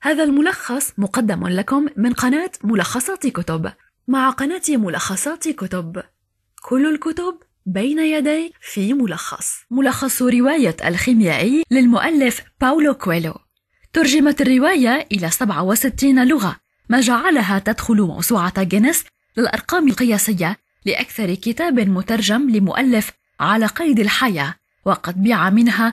هذا الملخص مقدم لكم من قناة ملخصات كتب. مع قناة ملخصات كتب، كل الكتب بين يدي في ملخص رواية الخيميائي للمؤلف باولو كويلو. ترجمت الرواية إلى 67 لغة، ما جعلها تدخل موسوعة جينيس للأرقام القياسية لأكثر كتاب مترجم لمؤلف على قيد الحياة، وقد بيع منها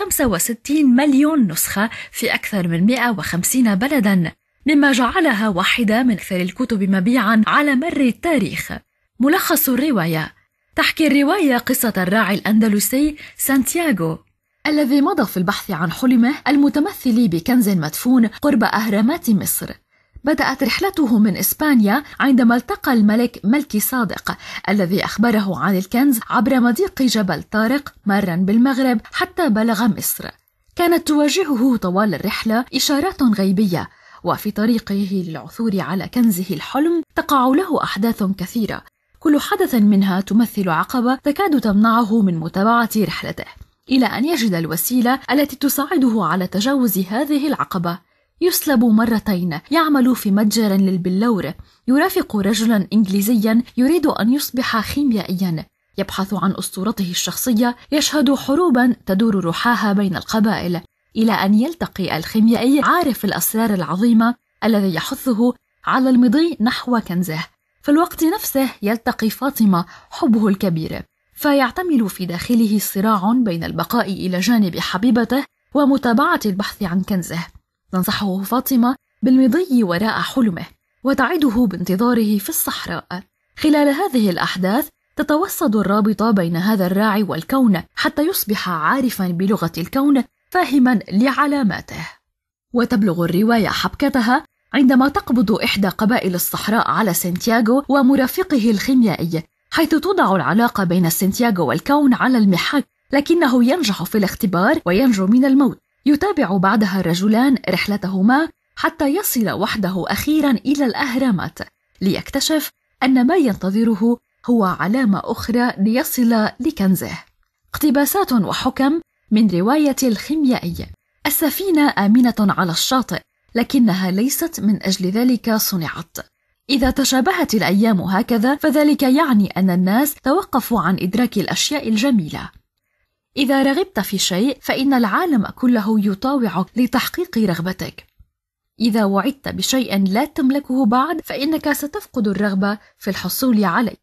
65 مليون نسخة في أكثر من 150 بلداً، مما جعلها واحدة من أكثر الكتب مبيعاً على مر التاريخ. ملخص الرواية: تحكي الرواية قصة الراعي الأندلسي سانتياغو الذي مضى في البحث عن حلمه المتمثل بكنز مدفون قرب أهرامات مصر. بدأت رحلته من إسبانيا عندما التقى الملك ملكي صادق الذي أخبره عن الكنز عبر مضيق جبل طارق مارا بالمغرب حتى بلغ مصر. كانت تواجهه طوال الرحلة إشارات غيبية، وفي طريقه للعثور على كنزه الحلم تقع له أحداث كثيرة، كل حدث منها تمثل عقبة تكاد تمنعه من متابعة رحلته، إلى أن يجد الوسيلة التي تساعده على تجاوز هذه العقبة. يسلب مرتين، يعمل في متجر للبلور، يرافق رجلا إنجليزيا يريد أن يصبح خيميائيا، يبحث عن أسطورته الشخصية، يشهد حروبا تدور رحاها بين القبائل، إلى أن يلتقي الخيميائي عارف الأسرار العظيمة الذي يحثه على المضي نحو كنزه. في الوقت نفسه يلتقي فاطمة حبه الكبير، فيعتمل في داخله صراع بين البقاء إلى جانب حبيبته ومتابعة البحث عن كنزه. تنصحه فاطمة بالمضي وراء حلمه، وتعده بانتظاره في الصحراء. خلال هذه الأحداث تتوسد الرابطة بين هذا الراعي والكون حتى يصبح عارفا بلغة الكون، فاهما لعلاماته. وتبلغ الرواية حبكتها عندما تقبض إحدى قبائل الصحراء على سانتياغو ومرافقه الخيميائي، حيث توضع العلاقة بين سانتياغو والكون على المحك، لكنه ينجح في الاختبار وينجو من الموت. يتابع بعدها الرجلان رحلتهما حتى يصل وحده أخيرا إلى الأهرامات، ليكتشف أن ما ينتظره هو علامة أخرى ليصل لكنزه. اقتباسات وحكم من رواية الخيميائي. السفينة آمنة على الشاطئ، لكنها ليست من أجل ذلك صنعت. إذا تشابهت الأيام هكذا فذلك يعني أن الناس توقفوا عن إدراك الأشياء الجميلة. إذا رغبت في شيء فإن العالم كله يطاوعك لتحقيق رغبتك. إذا وعدت بشيء لا تملكه بعد فإنك ستفقد الرغبة في الحصول عليه.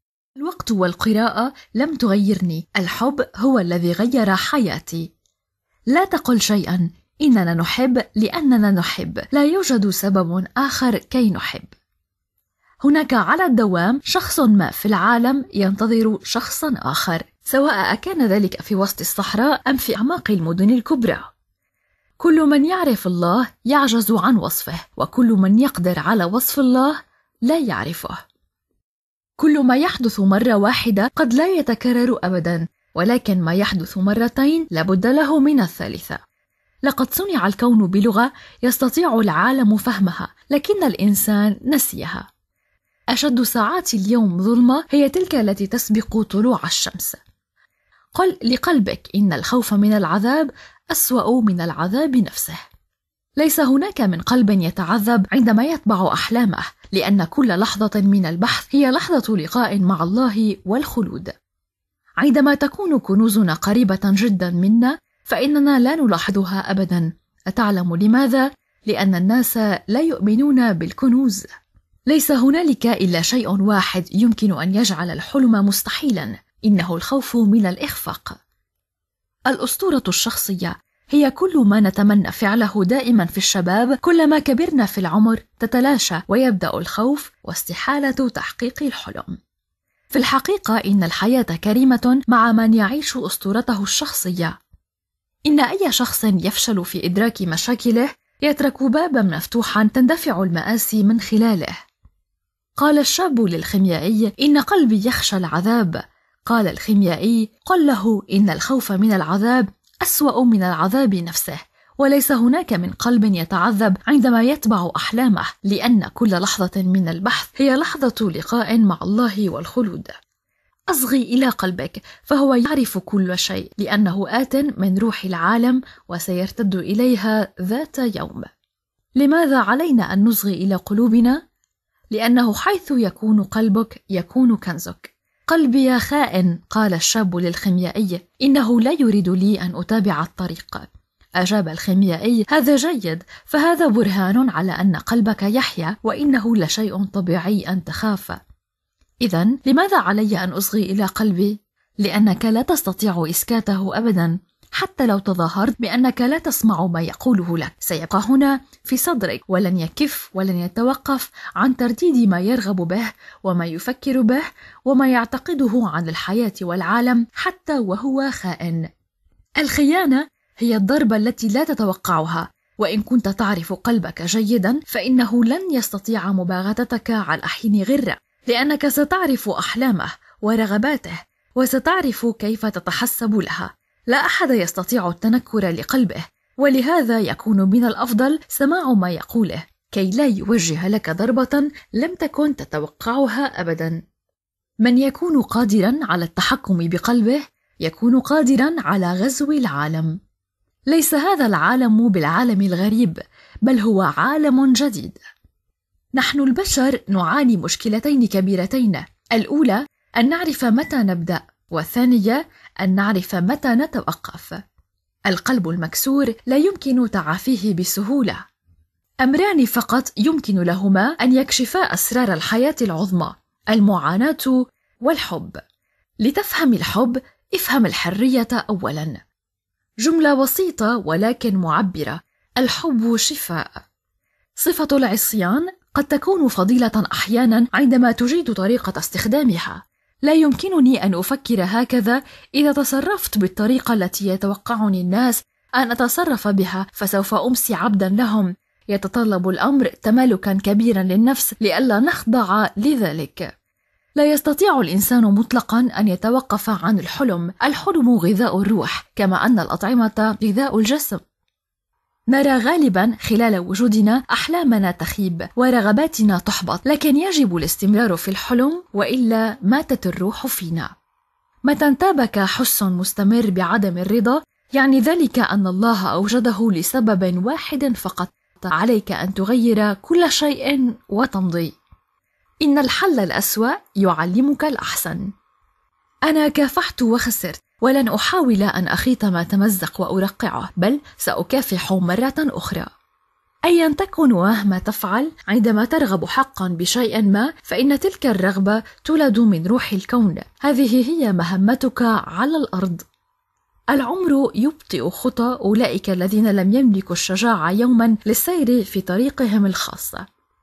الوقت والقراءة لم تغيرني، الحب هو الذي غير حياتي. لا تقل شيئا، إننا نحب لأننا نحب، لا يوجد سبب آخر كي نحب. هناك على الدوام شخص ما في العالم ينتظر شخصا آخر، سواء كان ذلك في وسط الصحراء أم في أعماق المدن الكبرى. كل من يعرف الله يعجز عن وصفه، وكل من يقدر على وصف الله لا يعرفه. كل ما يحدث مرة واحدة قد لا يتكرر أبدا، ولكن ما يحدث مرتين لابد له من الثالثة. لقد صنع الكون بلغة يستطيع العالم فهمها، لكن الإنسان نسيها. أشد ساعات اليوم ظلمة هي تلك التي تسبق طلوع الشمس. قل لقلبك إن الخوف من العذاب أسوأ من العذاب نفسه. ليس هناك من قلب يتعذب عندما يتبع أحلامه، لأن كل لحظة من البحث هي لحظة لقاء مع الله والخلود. عندما تكون كنوزنا قريبة جدا منا فإننا لا نلاحظها أبدا. أتعلم لماذا؟ لأن الناس لا يؤمنون بالكنوز. ليس هنالك إلا شيء واحد يمكن أن يجعل الحلم مستحيلا، إنه الخوف من الإخفاق. الأسطورة الشخصية هي كل ما نتمنى فعله دائما في الشباب، كلما كبرنا في العمر تتلاشى ويبدأ الخوف واستحالة تحقيق الحلم. في الحقيقة إن الحياة كريمة مع من يعيش أسطورته الشخصية. إن أي شخص يفشل في إدراك مشاكله يترك بابا مفتوحا تندفع المآسي من خلاله. قال الشاب للخيميائي: إن قلبي يخشى العذاب. قال الخيميائي: قل له إن الخوف من العذاب أسوأ من العذاب نفسه، وليس هناك من قلب يتعذب عندما يتبع أحلامه، لأن كل لحظة من البحث هي لحظة لقاء مع الله والخلود. أصغي إلى قلبك فهو يعرف كل شيء، لأنه آت من روح العالم وسيرتد إليها ذات يوم. لماذا علينا أن نصغي إلى قلوبنا؟ لأنه حيث يكون قلبك يكون كنزك. قلبي خائن، قال الشاب للخيميائي، إنه لا يريد لي أن أتابع الطريق. أجاب الخيميائي: هذا جيد، فهذا برهان على أن قلبك يحيا، وإنه لشيء طبيعي أن تخاف. إذن لماذا علي أن أصغي إلى قلبي؟ لأنك لا تستطيع إسكاته أبدا، حتى لو تظاهرت بأنك لا تسمع ما يقوله لك، سيبقى هنا في صدرك ولن يكف ولن يتوقف عن ترديد ما يرغب به وما يفكر به وما يعتقده عن الحياة والعالم حتى وهو خائن. الخيانة هي الضربة التي لا تتوقعها، وإن كنت تعرف قلبك جيدا فإنه لن يستطيع مباغتتك على حين غرة، لأنك ستعرف أحلامه ورغباته وستعرف كيف تتحسب لها. لا أحد يستطيع التنكر لقلبه، ولهذا يكون من الأفضل سماع ما يقوله كي لا يوجه لك ضربة لم تكن تتوقعها أبدا. من يكون قادرا على التحكم بقلبه يكون قادرا على غزو العالم. ليس هذا العالم بالعالم الغريب، بل هو عالم جديد. نحن البشر نعاني مشكلتين كبيرتين، الأولى أن نعرف متى نبدأ، والثانية أن نعرف متى نتوقف. القلب المكسور لا يمكن تعافيه بسهولة. أمران فقط يمكن لهما أن يكشفا أسرار الحياة العظمى: المعاناة والحب. لتفهم الحب افهم الحرية أولا. جملة بسيطة ولكن معبرة: الحب شفاء. صفة العصيان قد تكون فضيلة أحيانا عندما تجيد طريقة استخدامها. لا يمكنني أن أفكر هكذا إذا تصرفت بالطريقة التي يتوقعني الناس أن أتصرف بها، فسوف أمسي عبدا لهم. يتطلب الأمر تمالكا كبيرا للنفس لئلا نخضع لذلك. لا يستطيع الإنسان مطلقا أن يتوقف عن الحلم. الحلم غذاء الروح، كما أن الأطعمة غذاء الجسم. نرى غالبا خلال وجودنا أحلامنا تخيب ورغباتنا تحبط، لكن يجب الاستمرار في الحلم وإلا ماتت الروح فينا. متى انتابك حس مستمر بعدم الرضا يعني ذلك أن الله أوجده لسبب واحد فقط. عليك أن تغير كل شيء وتمضي. إن الحل الأسوأ يعلمك الأحسن. أنا كافحت وخسرت، ولن أحاول أن أخيط ما تمزق وأرقعه، بل سأكافح مرة أخرى. أيا تكن ومهما تفعل، عندما ترغب حقا بشيء ما فإن تلك الرغبة تولد من روح الكون. هذه هي مهمتك على الأرض. العمر يبطئ خطى أولئك الذين لم يملكوا الشجاعة يوما للسير في طريقهم الخاصة.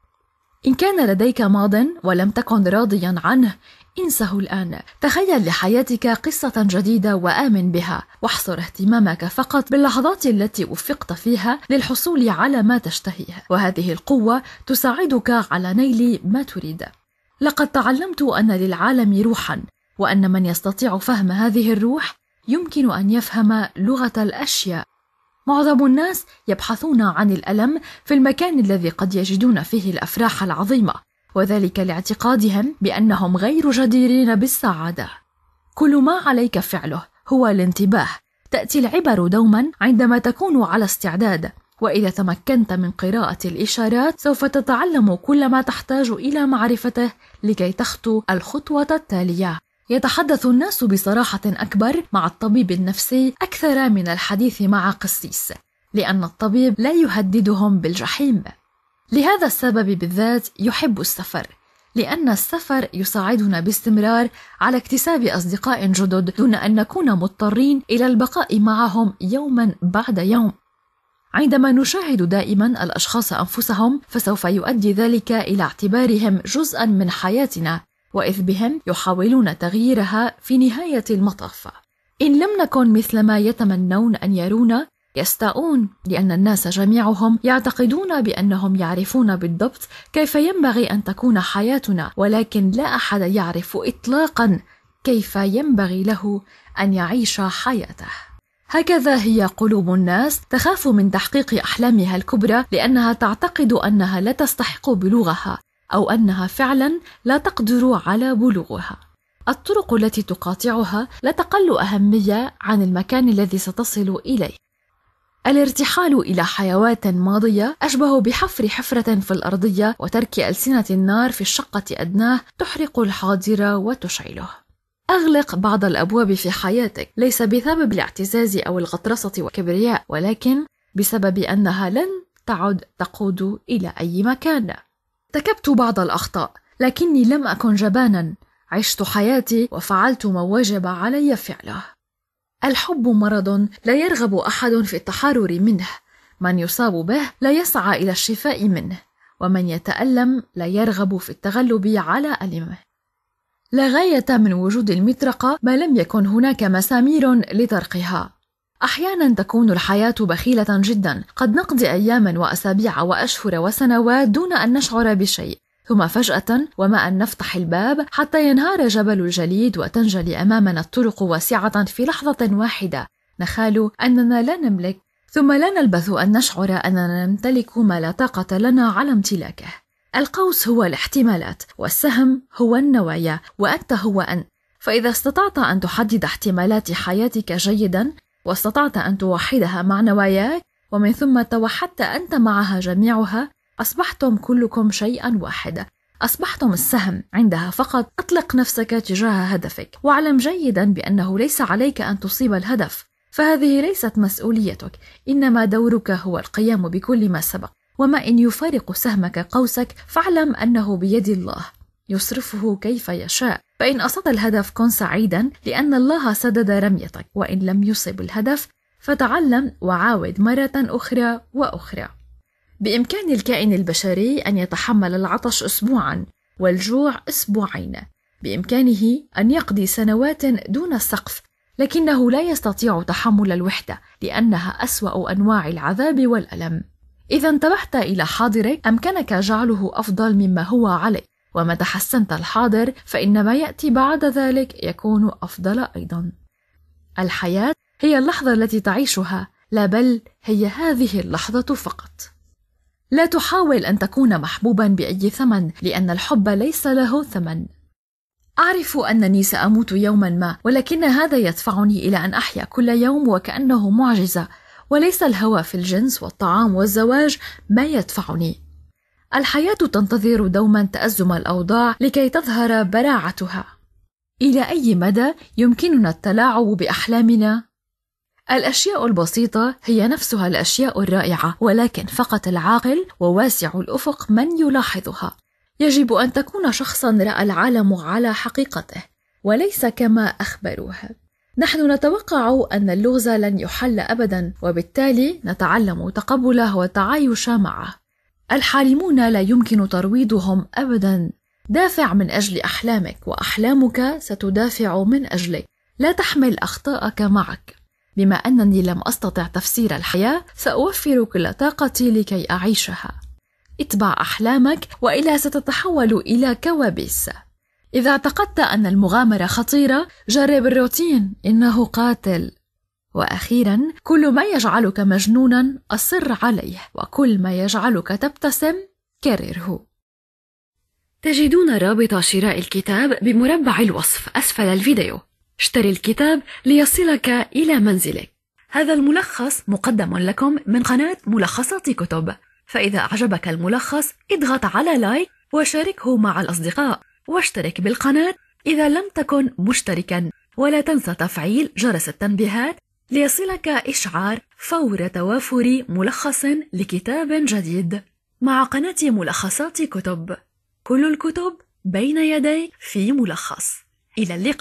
إن كان لديك ماض ولم تكن راضيا عنه انسه الآن. تخيل لحياتك قصة جديدة وآمن بها، واحصر اهتمامك فقط باللحظات التي وفقت فيها للحصول على ما تشتهيه، وهذه القوة تساعدك على نيل ما تريد. لقد تعلمت أن للعالم روحا، وأن من يستطيع فهم هذه الروح يمكن أن يفهم لغة الأشياء. معظم الناس يبحثون عن الألم في المكان الذي قد يجدون فيه الأفراح العظيمة، وذلك لاعتقادهم بأنهم غير جديرين بالسعادة. كل ما عليك فعله هو الانتباه. تأتي العبر دوما عندما تكون على استعداد، وإذا تمكنت من قراءة الإشارات سوف تتعلم كل ما تحتاج إلى معرفته لكي تخطو الخطوة التالية. يتحدث الناس بصراحة أكبر مع الطبيب النفسي أكثر من الحديث مع قسيس، لأن الطبيب لا يهددهم بالجحيم. لهذا السبب بالذات يحب السفر، لأن السفر يساعدنا باستمرار على اكتساب أصدقاء جدد دون أن نكون مضطرين إلى البقاء معهم يوما بعد يوم. عندما نشاهد دائما الأشخاص أنفسهم فسوف يؤدي ذلك إلى اعتبارهم جزءا من حياتنا، وإذ بهم يحاولون تغييرها في نهاية المطاف. إن لم نكن مثل ما يتمنون أن يرونا يستاءون، لأن الناس جميعهم يعتقدون بأنهم يعرفون بالضبط كيف ينبغي أن تكون حياتنا، ولكن لا أحد يعرف إطلاقا كيف ينبغي له أن يعيش حياته. هكذا هي قلوب الناس، تخاف من تحقيق أحلامها الكبرى لأنها تعتقد أنها لا تستحق بلوغها، أو أنها فعلا لا تقدر على بلوغها. الطرق التي تقاطعها لا تقل أهمية عن المكان الذي ستصل إليه. الارتحال إلى حيوات ماضية أشبه بحفر حفرة في الأرضية وترك ألسنة النار في الشقة أدناه تحرق الحاضر وتشعله. أغلق بعض الأبواب في حياتك ليس بسبب الاعتزاز أو الغطرسة والكبرياء، ولكن بسبب أنها لن تعد تقود إلى أي مكان. ارتكبت بعض الأخطاء لكني لم أكن جبانا، عشت حياتي وفعلت ما وجب علي فعله. الحب مرض لا يرغب أحد في التحرر منه، من يصاب به لا يسعى إلى الشفاء منه، ومن يتألم لا يرغب في التغلب على ألمه. لا غاية من وجود المطرقة ما لم يكن هناك مسامير لطرقها. أحيانا تكون الحياة بخيلة جدا، قد نقضي أياما وأسابيع وأشهر وسنوات دون أن نشعر بشيء، ثم فجأة وما أن نفتح الباب حتى ينهار جبل الجليد وتنجلي أمامنا الطرق واسعة في لحظة واحدة، نخال أننا لا نملك، ثم لا نلبث أن نشعر أننا نمتلك ما لا طاقة لنا على امتلاكه. القوس هو الاحتمالات، والسهم هو النوايا، وأنت هو أنت. فإذا استطعت أن تحدد احتمالات حياتك جيدا، واستطعت أن توحدها مع نواياك، ومن ثم توحدت أنت معها جميعها، أصبحتم كلكم شيئا واحد. أصبحتم السهم، عندها فقط أطلق نفسك تجاه هدفك، واعلم جيدا بأنه ليس عليك أن تصيب الهدف، فهذه ليست مسؤوليتك، إنما دورك هو القيام بكل ما سبق. وما إن يفارق سهمك قوسك فاعلم أنه بيد الله، يصرفه كيف يشاء. فإن أصبت الهدف كن سعيدا لأن الله سدد رميتك، وإن لم يصب الهدف فتعلم وعاود مرة أخرى وأخرى. بإمكان الكائن البشري أن يتحمل العطش أسبوعا والجوع أسبوعين، بإمكانه أن يقضي سنوات دون سقف، لكنه لا يستطيع تحمل الوحدة لأنها أسوأ أنواع العذاب والألم. إذا انتبهت إلى حاضرك أمكنك جعله أفضل مما هو عليه، ومتى حسنت الحاضر فإن ما يأتي بعد ذلك يكون أفضل أيضا. الحياة هي اللحظة التي تعيشها، لا بل هي هذه اللحظة فقط. لا تحاول أن تكون محبوبا بأي ثمن، لأن الحب ليس له ثمن. أعرف أنني سأموت يوما ما، ولكن هذا يدفعني إلى أن أحيا كل يوم وكأنه معجزة، وليس الهوى في الجنس والطعام والزواج ما يدفعني. الحياة تنتظر دوما تأزم الأوضاع لكي تظهر براعتها. إلى أي مدى يمكننا التلاعب بأحلامنا؟ الأشياء البسيطة هي نفسها الأشياء الرائعة، ولكن فقط العاقل وواسع الأفق من يلاحظها. يجب أن تكون شخصا رأى العالم على حقيقته وليس كما أخبروها. نحن نتوقع أن اللغز لن يحل أبدا، وبالتالي نتعلم تقبله والتعايش معه. الحالمون لا يمكن ترويضهم أبدا. دافع من أجل أحلامك، وأحلامك ستدافع من أجلك. لا تحمل أخطاءك معك. بما أنني لم أستطع تفسير الحياة، سأوفر كل طاقتي لكي أعيشها. اتبع أحلامك وإلا ستتحول إلى كوابيس. إذا اعتقدت أن المغامرة خطيرة، جرب الروتين، إنه قاتل. وأخيرا، كل ما يجعلك مجنونا أصر عليه، وكل ما يجعلك تبتسم كرره. تجدون رابط شراء الكتاب بمربع الوصف أسفل الفيديو. اشتري الكتاب ليصلك إلى منزلك. هذا الملخص مقدم لكم من قناة ملخصات كتب، فإذا أعجبك الملخص اضغط على لايك وشاركه مع الأصدقاء، واشترك بالقناة إذا لم تكن مشتركا، ولا تنسى تفعيل جرس التنبيهات ليصلك إشعار فور توافر ملخص لكتاب جديد. مع قناة ملخصات كتب، كل الكتب بين يديك في ملخص. إلى اللقاء.